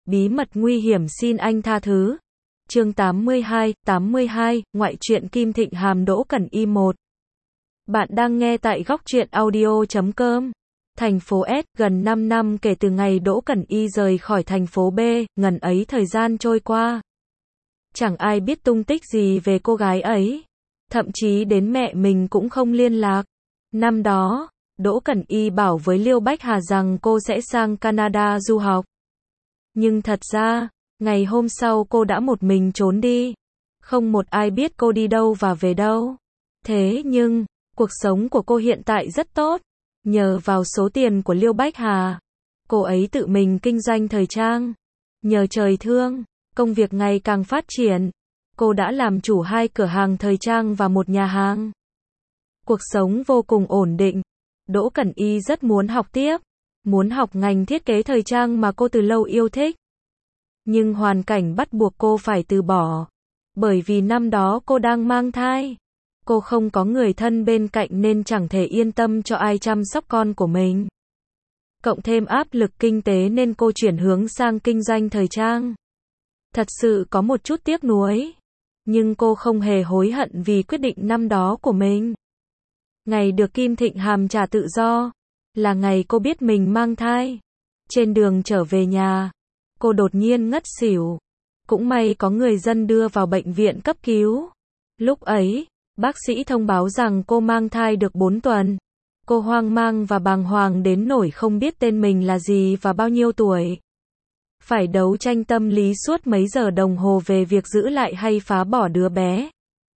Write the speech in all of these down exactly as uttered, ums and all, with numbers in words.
Bí mật nguy hiểm xin anh tha thứ. Chương tám mươi hai, tám mươi hai, ngoại truyện Kim Thịnh Hàm Đỗ Cẩn Y một. Bạn đang nghe tại góc truyện audio chấm com. Thành phố S, gần năm năm kể từ ngày Đỗ Cẩn Y rời khỏi thành phố B, ngần ấy thời gian trôi qua. Chẳng ai biết tung tích gì về cô gái ấy. Thậm chí đến mẹ mình cũng không liên lạc. Năm đó, Đỗ Cẩn Y bảo với Liêu Bách Hà rằng cô sẽ sang Canada du học. Nhưng thật ra, ngày hôm sau cô đã một mình trốn đi. Không một ai biết cô đi đâu và về đâu. Thế nhưng, cuộc sống của cô hiện tại rất tốt. Nhờ vào số tiền của Liêu Bách Hà, cô ấy tự mình kinh doanh thời trang. Nhờ trời thương, công việc ngày càng phát triển. Cô đã làm chủ hai cửa hàng thời trang và một nhà hàng. Cuộc sống vô cùng ổn định. Đỗ Cẩn Y rất muốn học tiếp. Muốn học ngành thiết kế thời trang mà cô từ lâu yêu thích. Nhưng hoàn cảnh bắt buộc cô phải từ bỏ. Bởi vì năm đó cô đang mang thai. Cô không có người thân bên cạnh nên chẳng thể yên tâm cho ai chăm sóc con của mình. Cộng thêm áp lực kinh tế nên cô chuyển hướng sang kinh doanh thời trang. Thật sự có một chút tiếc nuối. Nhưng cô không hề hối hận vì quyết định năm đó của mình. Ngày được Kim Thịnh Hàm trả tự do, là ngày cô biết mình mang thai. Trên đường trở về nhà, cô đột nhiên ngất xỉu. Cũng may có người dân đưa vào bệnh viện cấp cứu. Lúc ấy, bác sĩ thông báo rằng cô mang thai được bốn tuần. Cô hoang mang và bàng hoàng đến nỗi không biết tên mình là gì và bao nhiêu tuổi. Phải đấu tranh tâm lý suốt mấy giờ đồng hồ về việc giữ lại hay phá bỏ đứa bé.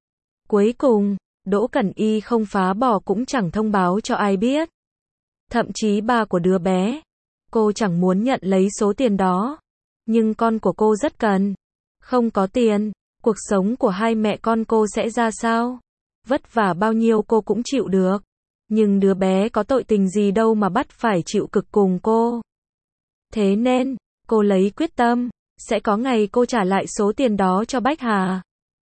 Cuối cùng, Đỗ Cẩn Y không phá bỏ cũng chẳng thông báo cho ai biết. Thậm chí ba của đứa bé, cô chẳng muốn nhận lấy số tiền đó. Nhưng con của cô rất cần. Không có tiền, cuộc sống của hai mẹ con cô sẽ ra sao? Vất vả bao nhiêu cô cũng chịu được. Nhưng đứa bé có tội tình gì đâu mà bắt phải chịu cực cùng cô. Thế nên, cô lấy quyết tâm, sẽ có ngày cô trả lại số tiền đó cho Bách Hà.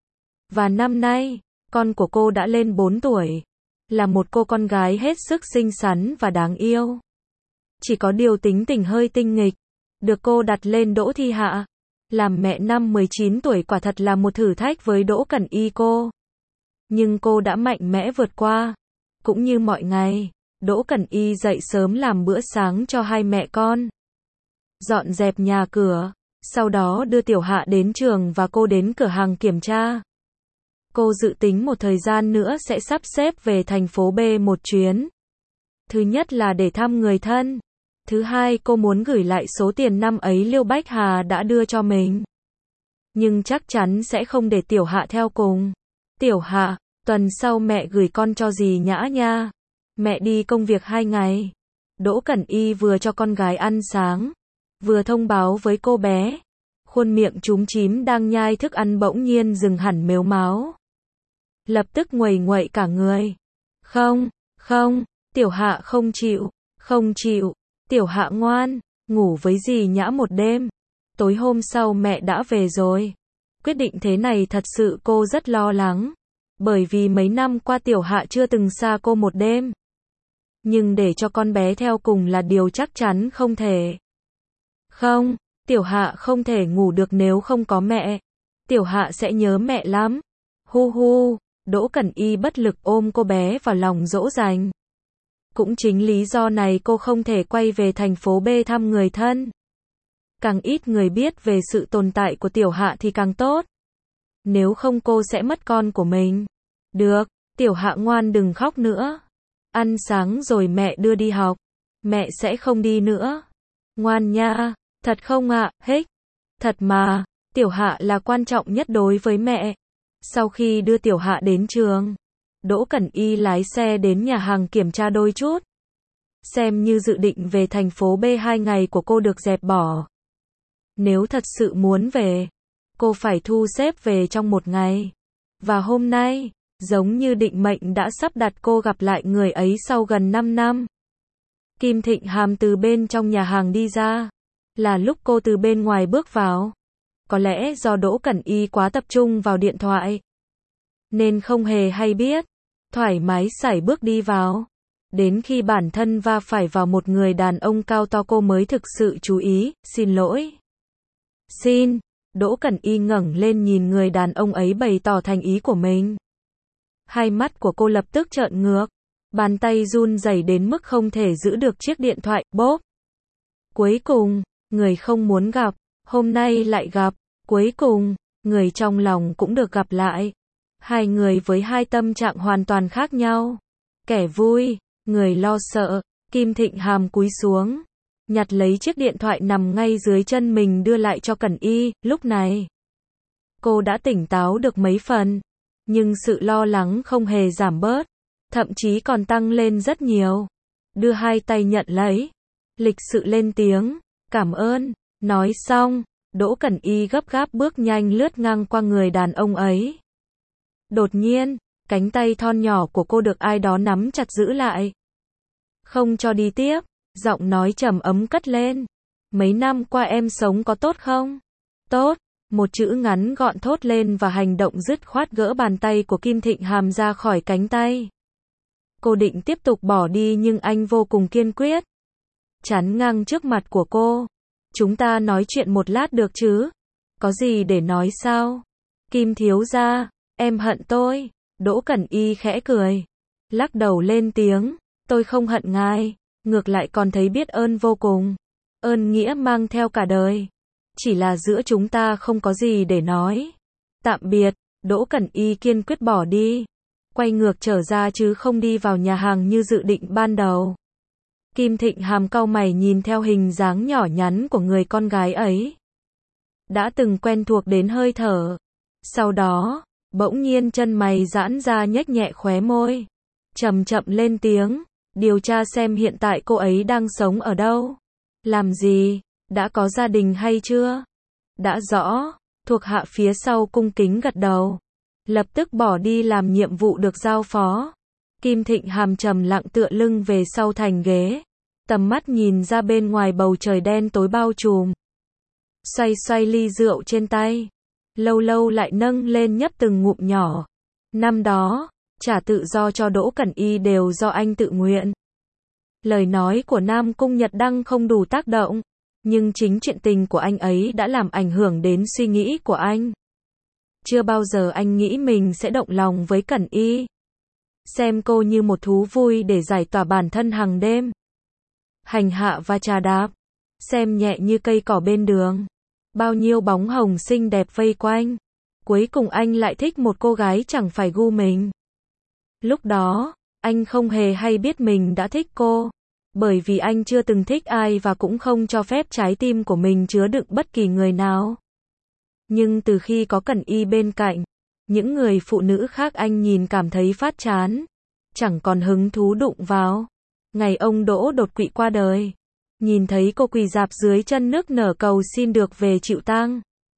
Và năm nay, con của cô đã lên bốn tuổi. Là một cô con gái hết sức xinh xắn và đáng yêu. Chỉ có điều tính tình hơi tinh nghịch. Được cô đặt lên Đỗ Thi Hạ. Làm mẹ năm mười chín tuổi quả thật là một thử thách với Đỗ Cẩn Y cô. Nhưng cô đã mạnh mẽ vượt qua. Cũng như mọi ngày, Đỗ Cẩn Y dậy sớm làm bữa sáng cho hai mẹ con. Dọn dẹp nhà cửa. Sau đó đưa Tiểu Hạ đến trường và cô đến cửa hàng kiểm tra. Cô dự tính một thời gian nữa sẽ sắp xếp về thành phố B một chuyến. Thứ nhất là để thăm người thân. Thứ hai cô muốn gửi lại số tiền năm ấy Liêu Bách Hà đã đưa cho mình. Nhưng chắc chắn sẽ không để Tiểu Hạ theo cùng. Tiểu Hạ, tuần sau mẹ gửi con cho dì Nhã nha. Mẹ đi công việc hai ngày. Đỗ Cẩn Y vừa cho con gái ăn sáng, vừa thông báo với cô bé. Khuôn miệng chúm chím đang nhai thức ăn bỗng nhiên dừng hẳn mếu máo. Lập tức nguầy nguậy cả người. Không, không, Tiểu Hạ không chịu, không chịu. Tiểu Hạ ngoan, ngủ với dì Nhã một đêm. Tối hôm sau mẹ đã về rồi. Quyết định thế này thật sự cô rất lo lắng. Bởi vì mấy năm qua Tiểu Hạ chưa từng xa cô một đêm. Nhưng để cho con bé theo cùng là điều chắc chắn không thể. Không, Tiểu Hạ không thể ngủ được nếu không có mẹ. Tiểu Hạ sẽ nhớ mẹ lắm. Hu hu, Đỗ Cẩn Y bất lực ôm cô bé vào lòng dỗ dành. Cũng chính lý do này cô không thể quay về thành phố B thăm người thân. Càng ít người biết về sự tồn tại của Tiểu Hạ thì càng tốt. Nếu không cô sẽ mất con của mình. Được, Tiểu Hạ ngoan đừng khóc nữa. Ăn sáng rồi mẹ đưa đi học. Mẹ sẽ không đi nữa. Ngoan nha, thật không ạ, à? Hích. Thật mà, Tiểu Hạ là quan trọng nhất đối với mẹ. Sau khi đưa Tiểu Hạ đến trường, Đỗ Cẩn Y lái xe đến nhà hàng kiểm tra đôi chút. Xem như dự định về thành phố B hai ngày của cô được dẹp bỏ. Nếu thật sự muốn về, cô phải thu xếp về trong một ngày. Và hôm nay, giống như định mệnh đã sắp đặt cô gặp lại người ấy sau gần năm năm. Kim Thịnh Hàm từ bên trong nhà hàng đi ra. Là lúc cô từ bên ngoài bước vào. Có lẽ do Đỗ Cẩn Y quá tập trung vào điện thoại, nên không hề hay biết. Thoải mái sải bước đi vào. Đến khi bản thân va phải vào một người đàn ông cao to cô mới thực sự chú ý, xin lỗi. Xin. Đỗ Cẩn Y ngẩng lên nhìn người đàn ông ấy bày tỏ thành ý của mình. Hai mắt của cô lập tức trợn ngược. Bàn tay run rẩy đến mức không thể giữ được chiếc điện thoại, bốp. Cuối cùng, người không muốn gặp, hôm nay lại gặp. Cuối cùng, người trong lòng cũng được gặp lại. Hai người với hai tâm trạng hoàn toàn khác nhau. Kẻ vui, người lo sợ. Kim Thịnh Hàm cúi xuống, nhặt lấy chiếc điện thoại nằm ngay dưới chân mình đưa lại cho Cẩn Y. Lúc này, cô đã tỉnh táo được mấy phần, nhưng sự lo lắng không hề giảm bớt, thậm chí còn tăng lên rất nhiều. Đưa hai tay nhận lấy, lịch sự lên tiếng, cảm ơn. Nói xong, Đỗ Cẩn Y gấp gáp bước nhanh lướt ngang qua người đàn ông ấy. Đột nhiên, cánh tay thon nhỏ của cô được ai đó nắm chặt giữ lại. Không cho đi tiếp, giọng nói trầm ấm cất lên. Mấy năm qua em sống có tốt không? Tốt, một chữ ngắn gọn thốt lên và hành động dứt khoát gỡ bàn tay của Kim Thịnh Hàm ra khỏi cánh tay. Cô định tiếp tục bỏ đi nhưng anh vô cùng kiên quyết. Chắn ngang trước mặt của cô. Chúng ta nói chuyện một lát được chứ? Có gì để nói sao? Kim thiếu gia, em hận tôi. Đỗ Cẩn Y khẽ cười, lắc đầu lên tiếng. Tôi không hận ngài, ngược lại còn thấy biết ơn vô cùng. Ơn nghĩa mang theo cả đời. Chỉ là giữa chúng ta không có gì để nói. Tạm biệt. Đỗ Cẩn Y kiên quyết bỏ đi. Quay ngược trở ra chứ không đi vào nhà hàng như dự định ban đầu. Kim Thịnh Hàm cau mày nhìn theo hình dáng nhỏ nhắn của người con gái ấy. Đã từng quen thuộc đến hơi thở. Sau đó, bỗng nhiên chân mày giãn ra nhếch nhẹ khóe môi. Chậm chậm lên tiếng. Điều tra xem hiện tại cô ấy đang sống ở đâu. Làm gì? Đã có gia đình hay chưa? Đã rõ. Thuộc hạ phía sau cung kính gật đầu. Lập tức bỏ đi làm nhiệm vụ được giao phó. Kim Thịnh Hàm trầm lặng tựa lưng về sau thành ghế. Tầm mắt nhìn ra bên ngoài bầu trời đen tối bao trùm. Xoay xoay ly rượu trên tay. Lâu lâu lại nâng lên nhấp từng ngụm nhỏ. Năm đó, trả tự do cho Đỗ Cẩn Y đều do anh tự nguyện. Lời nói của Nam Cung Nhật Đăng không đủ tác động. Nhưng chính chuyện tình của anh ấy đã làm ảnh hưởng đến suy nghĩ của anh. Chưa bao giờ anh nghĩ mình sẽ động lòng với Cẩn Y. Xem cô như một thú vui để giải tỏa bản thân hàng đêm. Hành hạ và trà đạp. Xem nhẹ như cây cỏ bên đường. Bao nhiêu bóng hồng xinh đẹp vây quanh. Cuối cùng anh lại thích một cô gái chẳng phải gu mình. Lúc đó, anh không hề hay biết mình đã thích cô. Bởi vì anh chưa từng thích ai và cũng không cho phép trái tim của mình chứa đựng bất kỳ người nào. Nhưng từ khi có Cẩn Y bên cạnh, những người phụ nữ khác anh nhìn cảm thấy phát chán. Chẳng còn hứng thú đụng vào. Ngày ông Đỗ đột quỵ qua đời. Nhìn thấy cô quỳ rạp dưới chân nước nở cầu xin được về chịu tang.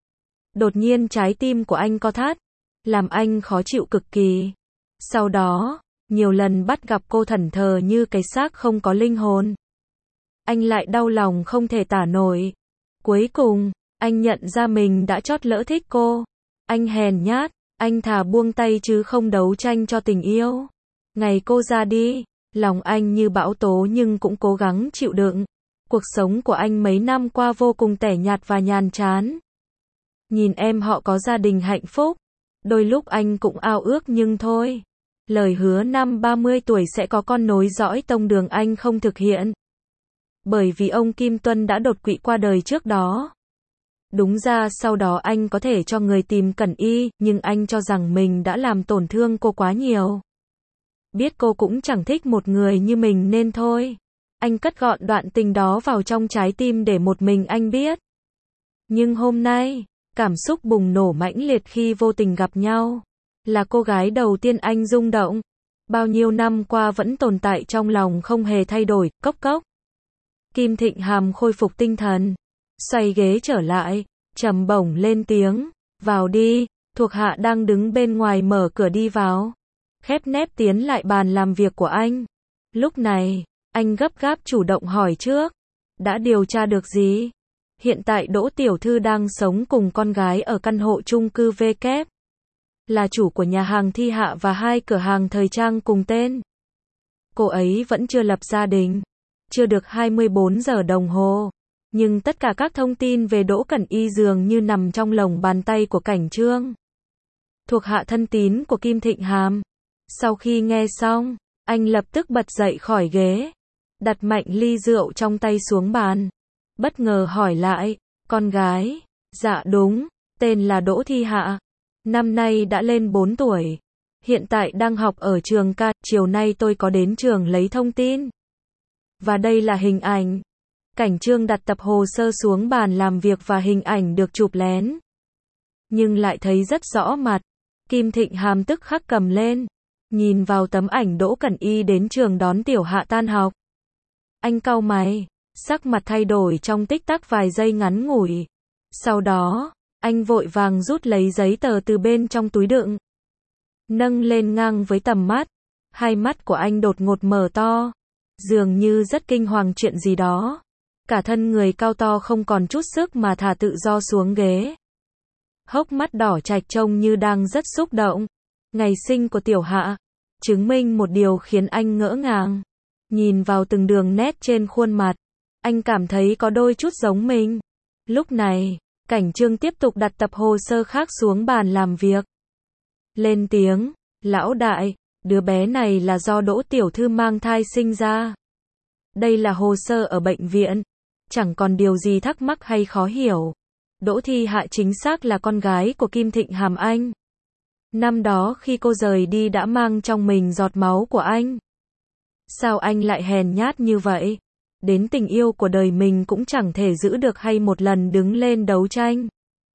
Đột nhiên trái tim của anh co thắt. Làm anh khó chịu cực kỳ. Sau đó, nhiều lần bắt gặp cô thẫn thờ như cái xác không có linh hồn. Anh lại đau lòng không thể tả nổi. Cuối cùng, anh nhận ra mình đã chót lỡ thích cô. Anh hèn nhát, anh thà buông tay chứ không đấu tranh cho tình yêu. Ngày cô ra đi, lòng anh như bão tố nhưng cũng cố gắng chịu đựng. Cuộc sống của anh mấy năm qua vô cùng tẻ nhạt và nhàm chán. Nhìn em họ có gia đình hạnh phúc. Đôi lúc anh cũng ao ước nhưng thôi. Lời hứa năm ba mươi tuổi sẽ có con nối dõi tông đường anh không thực hiện. Bởi vì ông Kim Tuân đã đột quỵ qua đời trước đó. Đúng ra sau đó anh có thể cho người tìm Cẩn Y, nhưng anh cho rằng mình đã làm tổn thương cô quá nhiều. Biết cô cũng chẳng thích một người như mình nên thôi. Anh cất gọn đoạn tình đó vào trong trái tim để một mình anh biết. Nhưng hôm nay, cảm xúc bùng nổ mãnh liệt khi vô tình gặp nhau. Là cô gái đầu tiên anh rung động. Bao nhiêu năm qua vẫn tồn tại trong lòng không hề thay đổi, cốc cốc. Kim Thịnh Hàm khôi phục tinh thần. Xoay ghế trở lại, trầm bổng lên tiếng. Vào đi, thuộc hạ đang đứng bên ngoài mở cửa đi vào. Khép nép tiến lại bàn làm việc của anh. Lúc này, anh gấp gáp chủ động hỏi trước. Đã điều tra được gì? Hiện tại Đỗ Tiểu Thư đang sống cùng con gái ở căn hộ chung cư V kép. Là chủ của nhà hàng Thi Hạ và hai cửa hàng thời trang cùng tên. Cô ấy vẫn chưa lập gia đình. Chưa được hai mươi bốn giờ đồng hồ. Nhưng tất cả các thông tin về Đỗ Cẩn Y dường như nằm trong lòng bàn tay của Cảnh Trương. Thuộc hạ thân tín của Kim Thịnh Hàm. Sau khi nghe xong, anh lập tức bật dậy khỏi ghế, đặt mạnh ly rượu trong tay xuống bàn. Bất ngờ hỏi lại, con gái, dạ đúng, tên là Đỗ Thi Hạ. Năm nay đã lên bốn tuổi. Hiện tại đang học ở trường ca, chiều nay tôi có đến trường lấy thông tin. Và đây là hình ảnh. Cảnh Trương đặt tập hồ sơ xuống bàn làm việc và hình ảnh được chụp lén. Nhưng lại thấy rất rõ mặt. Kim Thịnh Hàm tức khắc cầm lên. Nhìn vào tấm ảnh Đỗ Cẩn Y đến trường đón Tiểu Hạ tan học. Anh cau mày, sắc mặt thay đổi trong tích tắc vài giây ngắn ngủi. Sau đó, anh vội vàng rút lấy giấy tờ từ bên trong túi đựng. Nâng lên ngang với tầm mắt. Hai mắt của anh đột ngột mở to. Dường như rất kinh hoàng chuyện gì đó. Cả thân người cao to không còn chút sức mà thả tự do xuống ghế. Hốc mắt đỏ trạch trông như đang rất xúc động. Ngày sinh của Tiểu Hạ, chứng minh một điều khiến anh ngỡ ngàng. Nhìn vào từng đường nét trên khuôn mặt, anh cảm thấy có đôi chút giống mình. Lúc này, Cảnh Trương tiếp tục đặt tập hồ sơ khác xuống bàn làm việc. Lên tiếng, lão đại, đứa bé này là do Đỗ tiểu thư mang thai sinh ra. Đây là hồ sơ ở bệnh viện, chẳng còn điều gì thắc mắc hay khó hiểu. Đỗ Thi Hạ chính xác là con gái của Kim Thịnh Hàm anh. Năm đó khi cô rời đi đã mang trong mình giọt máu của anh. Sao anh lại hèn nhát như vậy? Đến tình yêu của đời mình cũng chẳng thể giữ được hay một lần đứng lên đấu tranh.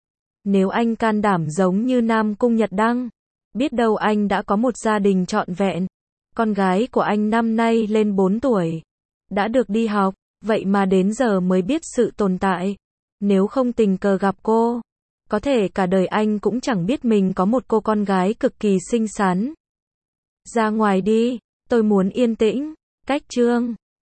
Nếu anh can đảm giống như Nam Cung Nhật Đăng, biết đâu anh đã có một gia đình trọn vẹn. Con gái của anh năm nay lên bốn tuổi, đã được đi học, vậy mà đến giờ mới biết sự tồn tại. Nếu không tình cờ gặp cô, có thể cả đời anh cũng chẳng biết mình có một cô con gái cực kỳ xinh xắn. Ra ngoài đi, tôi muốn yên tĩnh. Cách Trương